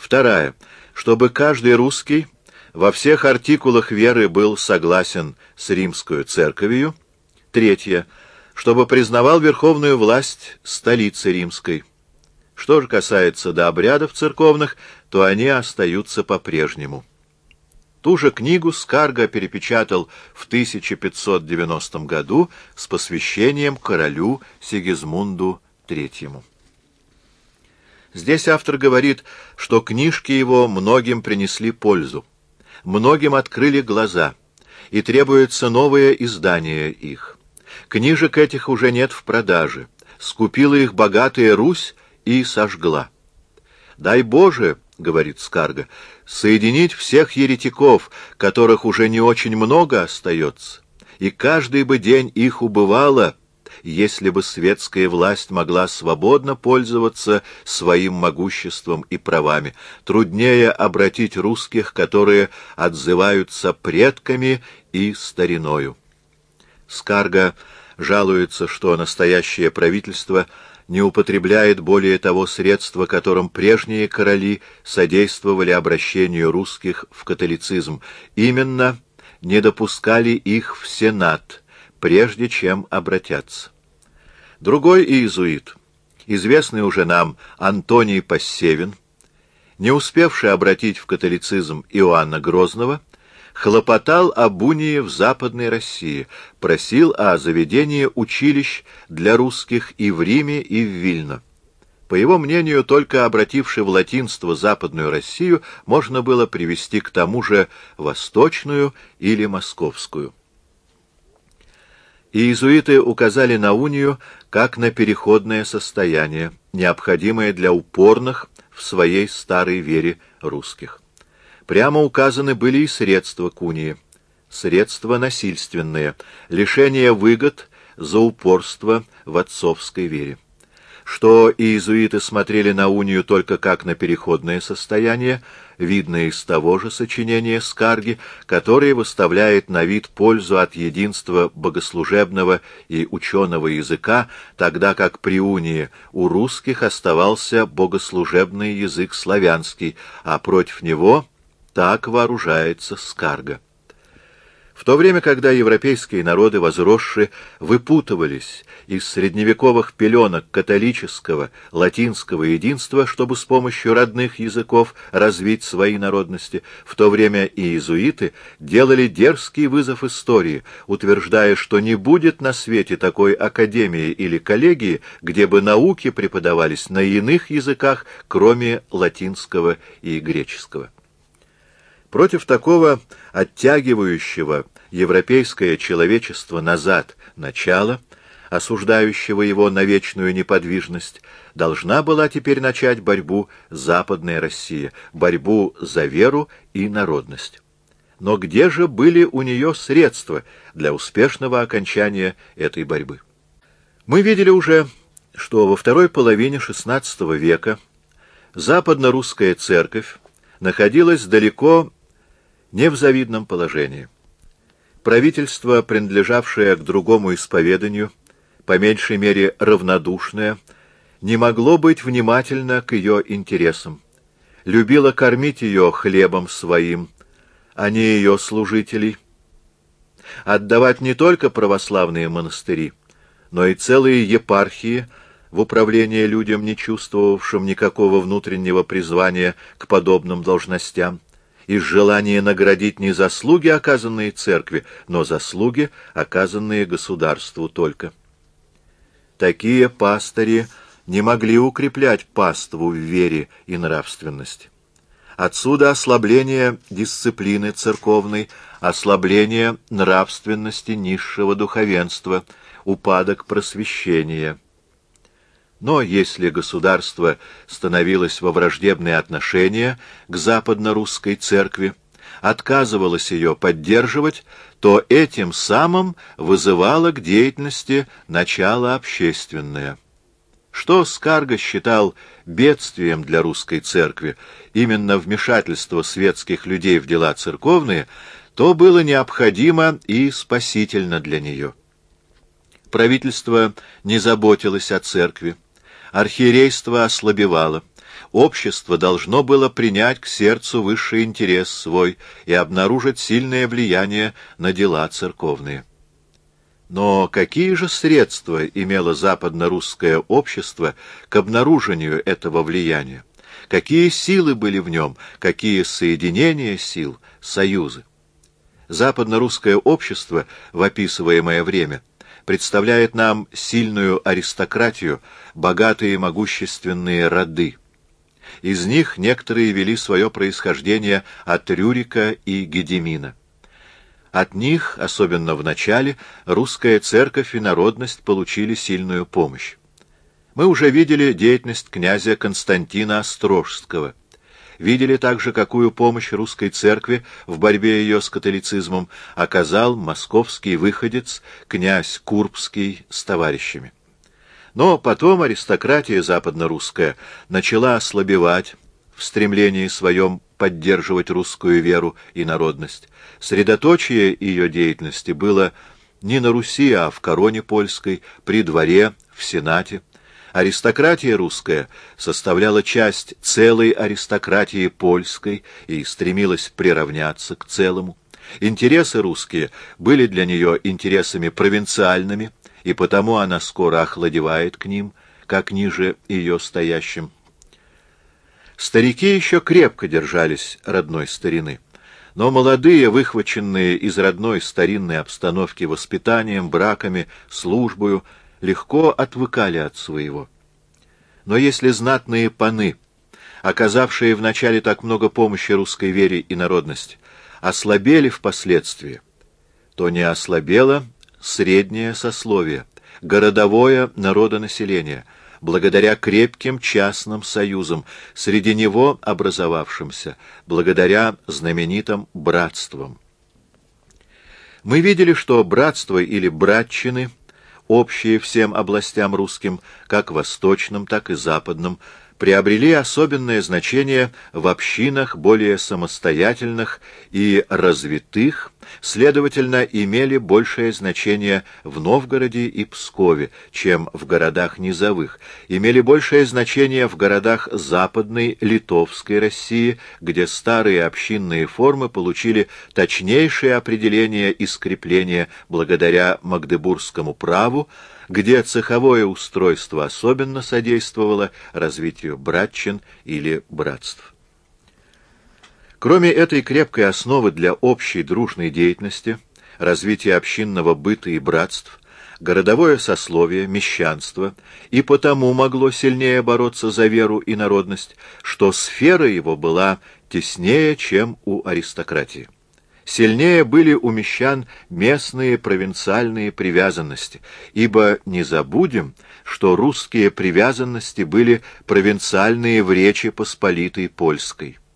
Вторая. Чтобы каждый русский во всех артикулах веры был согласен с римскую церковью. Третье. Чтобы признавал верховную власть столицы римской. Что же касается до обрядов церковных, то они остаются по-прежнему. Ту же книгу Скарга перепечатал в 1590 году с посвящением королю Сигизмунду III. Здесь автор говорит, что книжки его многим принесли пользу, многим открыли глаза, и требуется новое издание их. Книжек этих уже нет в продаже, скупила их богатая Русь и сожгла. «Дай Боже, — говорит Скарга, — соединить всех еретиков, которых уже не очень много остается, и каждый бы день их убывало, если бы светская власть могла свободно пользоваться своим могуществом и правами. Труднее обратить русских, которые отзываются предками и стариною». Скарга жалуется, что настоящее правительство не употребляет более того средства, которым прежние короли содействовали обращению русских в католицизм, именно не допускали их в Сенат, прежде чем обратятся. Другой иезуит, известный уже нам Антоний Пассевин, не успевший обратить в католицизм Иоанна Грозного, хлопотал об унии в Западной России, просил о заведении училищ для русских и в Риме, и в Вильно. По его мнению, только обративши в латинство Западную Россию, можно было привести к тому же Восточную или Московскую. Иезуиты указали на унию как на переходное состояние, необходимое для упорных в своей старой вере русских. Прямо указаны были и средства к унии. Средства насильственные, лишение выгод за упорство в отцовской вере. Что иезуиты смотрели на унию только как на переходное состояние, видно из того же сочинения Скарги, которое выставляет на вид пользу от единства богослужебного и ученого языка, тогда как при унии у русских оставался богослужебный язык славянский, а против него так вооружается Скарга. В то время, когда европейские народы, возросшие, выпутывались из средневековых пеленок католического, латинского единства, чтобы с помощью родных языков развить свои народности, в то время и иезуиты делали дерзкий вызов истории, утверждая, что не будет на свете такой академии или коллегии, где бы науки преподавались на иных языках, кроме латинского и греческого. Против такого оттягивающего европейское человечество назад начала, осуждающего его на вечную неподвижность, должна была теперь начать борьбу Западная Россия, борьбу за веру и народность. Но где же были у нее средства для успешного окончания этой борьбы? Мы видели уже, что во второй половине XVI века западно-русская церковь находилась далеко не в завидном положении. Правительство, принадлежавшее к другому исповеданию, по меньшей мере равнодушное, не могло быть внимательно к ее интересам, любило кормить ее хлебом своим, а не ее служителей, отдавать не только православные монастыри, но и целые епархии в управление людям, не чувствовавшим никакого внутреннего призвания к подобным должностям, из желания наградить не заслуги, оказанные церкви, но заслуги, оказанные государству только. Такие пастыри не могли укреплять паству в вере и нравственности. Отсюда ослабление дисциплины церковной, ослабление нравственности низшего духовенства, упадок просвещения. Но если государство становилось во враждебные отношения к западно-русской церкви, отказывалось ее поддерживать, то этим самым вызывало к деятельности начало общественное. Что Скарга считал бедствием для русской церкви, именно вмешательство светских людей в дела церковные, то было необходимо и спасительно для нее. Правительство не заботилось о церкви. Архиерейство ослабевало, общество должно было принять к сердцу высший интерес свой и обнаружить сильное влияние на дела церковные. Но какие же средства имело западно-русское общество к обнаружению этого влияния? Какие силы были в нем, какие соединения сил, союзы? Западно-русское общество в описываемое время представляет нам сильную аристократию, богатые и могущественные роды. Из них некоторые вели свое происхождение от Рюрика и Гедемина. От них, особенно в начале, русская церковь и народность получили сильную помощь. Мы уже видели деятельность князя Константина Острожского. Видели также, какую помощь русской церкви в борьбе ее с католицизмом оказал московский выходец князь Курбский с товарищами. Но потом аристократия западно-русская начала ослабевать в стремлении своем поддерживать русскую веру и народность. Средоточие ее деятельности было не на Руси, а в короне польской, при дворе, в сенате. Аристократия русская составляла часть целой аристократии польской и стремилась приравняться к целому. Интересы русские были для нее интересами провинциальными, и потому она скоро охладевает к ним, как ниже ее стоящим. Старики еще крепко держались родной старины, но молодые, выхваченные из родной старинной обстановки воспитанием, браками, службою, легко отвыкали от своего. Но если знатные паны, оказавшие вначале так много помощи русской вере и народности, ослабели впоследствии, то не ослабело среднее сословие, городовое народонаселение, благодаря крепким частным союзам, среди него образовавшимся, благодаря знаменитым братствам. Мы видели, что братства или братчины, общие всем областям русским, как восточным, так и западным, приобрели особенное значение в общинах более самостоятельных и развитых, следовательно, имели большее значение в Новгороде и Пскове, чем в городах низовых, имели большее значение в городах Западной Литовской России, где старые общинные формы получили точнейшее определение и скрепление благодаря Магдебургскому праву, где цеховое устройство особенно содействовало развитию братчин или братств. Кроме этой крепкой основы для общей дружной деятельности, развития общинного быта и братств, городовое сословие, мещанство и потому могло сильнее бороться за веру и народность, что сфера его была теснее, чем у аристократии. Сильнее были у мещан местные провинциальные привязанности, ибо не забудем, что русские привязанности были провинциальные в Речи Посполитой Польской.